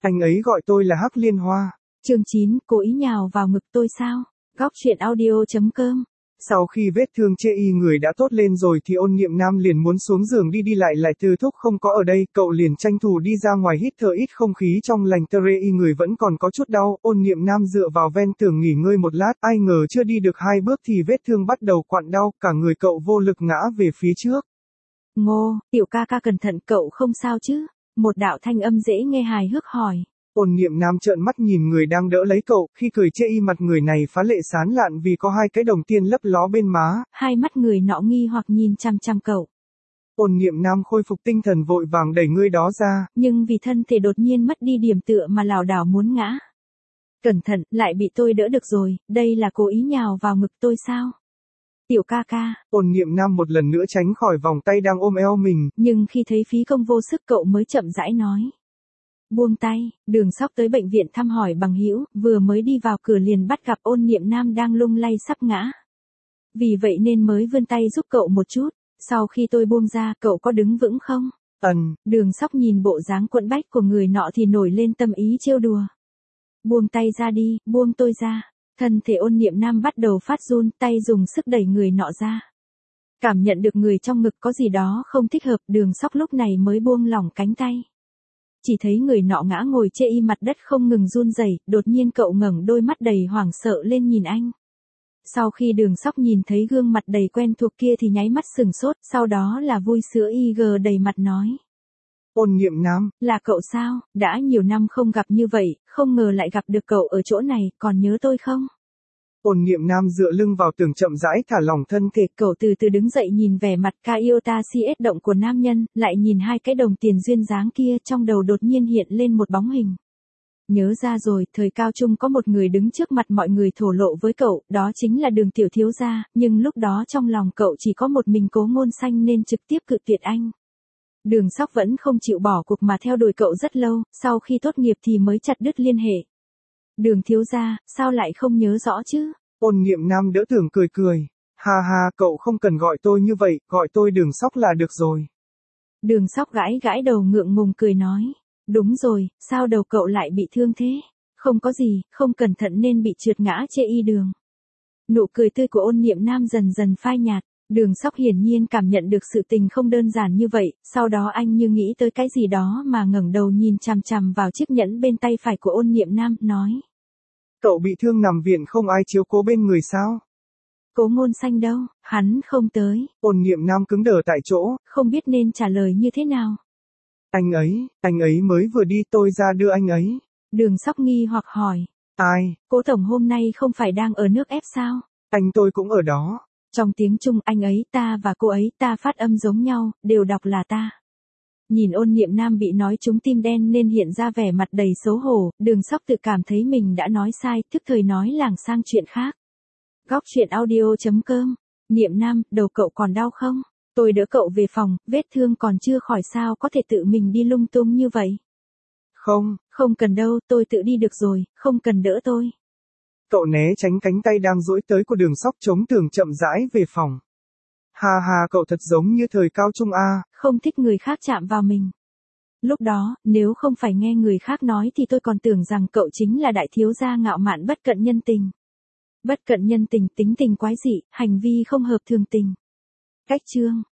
Anh ấy gọi tôi là Hắc Liên Hoa. Chương 9, cố ý nhào vào ngực tôi sao? Góc truyện audio.com. Sau khi vết thương chê y người đã tốt lên rồi thì Ôn Niệm Nam liền muốn xuống giường đi lại Từ Thúc không có ở đây, cậu liền tranh thủ đi ra ngoài hít thở ít không khí trong lành. Y người vẫn còn có chút đau, Ôn Niệm Nam dựa vào ven tường nghỉ ngơi một lát, ai ngờ chưa đi được 2 bước thì vết thương bắt đầu quặn đau, cả người cậu vô lực ngã về phía trước. Ngô, tiểu ca ca cẩn thận, cậu không sao chứ? Một đạo thanh âm dễ nghe hài hước hỏi. Ôn Niệm Nam trợn mắt nhìn người đang đỡ lấy cậu, khi cười chê y mặt người này phá lệ sán lạn vì có 2 cái đồng tiền lấp ló bên má. Hai mắt người nọ nghi hoặc nhìn chăm chăm cậu. Ôn Niệm Nam khôi phục tinh thần vội vàng đẩy người đó ra. Nhưng vì thân thể đột nhiên mất đi điểm tựa mà lảo đảo muốn ngã. Cẩn thận, lại bị tôi đỡ được rồi, đây là cố ý nhào vào ngực tôi sao? Tiểu ca ca. Ôn Niệm Nam một lần nữa tránh khỏi vòng tay đang ôm eo mình. Nhưng khi thấy phí công vô sức cậu mới chậm rãi nói. Buông tay, Đường Sóc tới bệnh viện thăm hỏi bằng hữu, vừa mới đi vào cửa liền bắt gặp Ôn Niệm Nam đang lung lay sắp ngã. Vì vậy nên mới vươn tay giúp cậu một chút, sau khi tôi buông ra cậu có đứng vững không? Đường Sóc nhìn bộ dáng quẫn bách của người nọ thì nổi lên tâm ý trêu đùa. Buông tay ra đi, buông tôi ra. Thân thể Ôn Niệm Nam bắt đầu phát run, tay dùng sức đẩy người nọ ra. Cảm nhận được người trong ngực có gì đó không thích hợp, Đường Sóc lúc này mới buông lỏng cánh tay. Chỉ thấy người nọ ngã ngồi chê y mặt đất không ngừng run rẩy, đột nhiên cậu ngẩng đôi mắt đầy hoảng sợ lên nhìn anh. Sau khi Đường Sóc nhìn thấy gương mặt đầy quen thuộc kia thì nháy mắt sừng sốt, sau đó là vui sữa IG đầy mặt nói. Ôn Niệm Nam, là cậu sao, đã nhiều năm không gặp như vậy, không ngờ lại gặp được cậu ở chỗ này, còn nhớ tôi không? Ôn Niệm Nam dựa lưng vào tường chậm rãi thả lỏng thân thể. Cậu từ từ đứng dậy nhìn vẻ mặt Kyota CS động của nam nhân, lại nhìn 2 cái đồng tiền duyên dáng kia, trong đầu đột nhiên hiện lên một bóng hình. Nhớ ra rồi, thời cao trung có một người đứng trước mặt mọi người thổ lộ với cậu, đó chính là Đường tiểu thiếu gia, nhưng lúc đó trong lòng cậu chỉ có một mình Cố Ngôn Xanh nên trực tiếp cự tuyệt anh. Đường Sóc vẫn không chịu bỏ cuộc mà theo đuổi cậu rất lâu, sau khi tốt nghiệp thì mới chặt đứt liên hệ. Đường thiếu gia, sao lại không nhớ rõ chứ? Ôn Niệm Nam đỡ tưởng cười. Ha ha, cậu không cần gọi tôi như vậy, gọi tôi Đường Sóc là được rồi. Đường Sóc gãi đầu ngượng ngùng cười nói. Đúng rồi, sao đầu cậu lại bị thương thế? Không có gì, không cẩn thận nên bị trượt ngã chê y đường. Nụ cười tươi của Ôn Niệm Nam dần dần phai nhạt. Đường Sóc hiển nhiên cảm nhận được sự tình không đơn giản như vậy, sau đó anh như nghĩ tới cái gì đó mà ngẩng đầu nhìn chằm chằm vào chiếc nhẫn bên tay phải của Ôn Niệm Nam, nói. Cậu bị thương nằm viện không ai chiếu cố bên người sao? Cố Ngôn Xanh đâu, hắn không tới. Ôn Niệm Nam cứng đờ tại chỗ, không biết nên trả lời như thế nào. Anh ấy mới vừa đi, tôi ra đưa anh ấy. Đường Sóc nghi hoặc hỏi. Ai? Cố tổng hôm nay không phải đang ở nước ép sao? Tôi cũng ở đó. Trong tiếng Trung anh ấy ta và cô ấy ta phát âm giống nhau, đều đọc là ta. Nhìn Ôn Niệm Nam bị nói trúng tim đen nên hiện ra vẻ mặt đầy xấu hổ, Đường Sóc tự cảm thấy mình đã nói sai, thức thời nói lảng sang chuyện khác. Góc truyện audio.com. Niệm Nam, đầu cậu còn đau không? Tôi đỡ cậu về phòng, vết thương còn chưa khỏi sao có thể tự mình đi lung tung như vậy? Không cần đâu, tôi tự đi được rồi, không cần đỡ tôi. Cậu né tránh cánh tay đang duỗi tới của Đường Sóc chống tường chậm rãi về phòng. Ha ha, cậu thật giống như thời cao trung a. Không thích người khác chạm vào mình. Lúc đó, nếu không phải nghe người khác nói thì tôi còn tưởng rằng cậu chính là đại thiếu gia ngạo mạn bất cận nhân tình. Bất cận nhân tình, tính tình quái dị, hành vi không hợp thường tình. Cách chương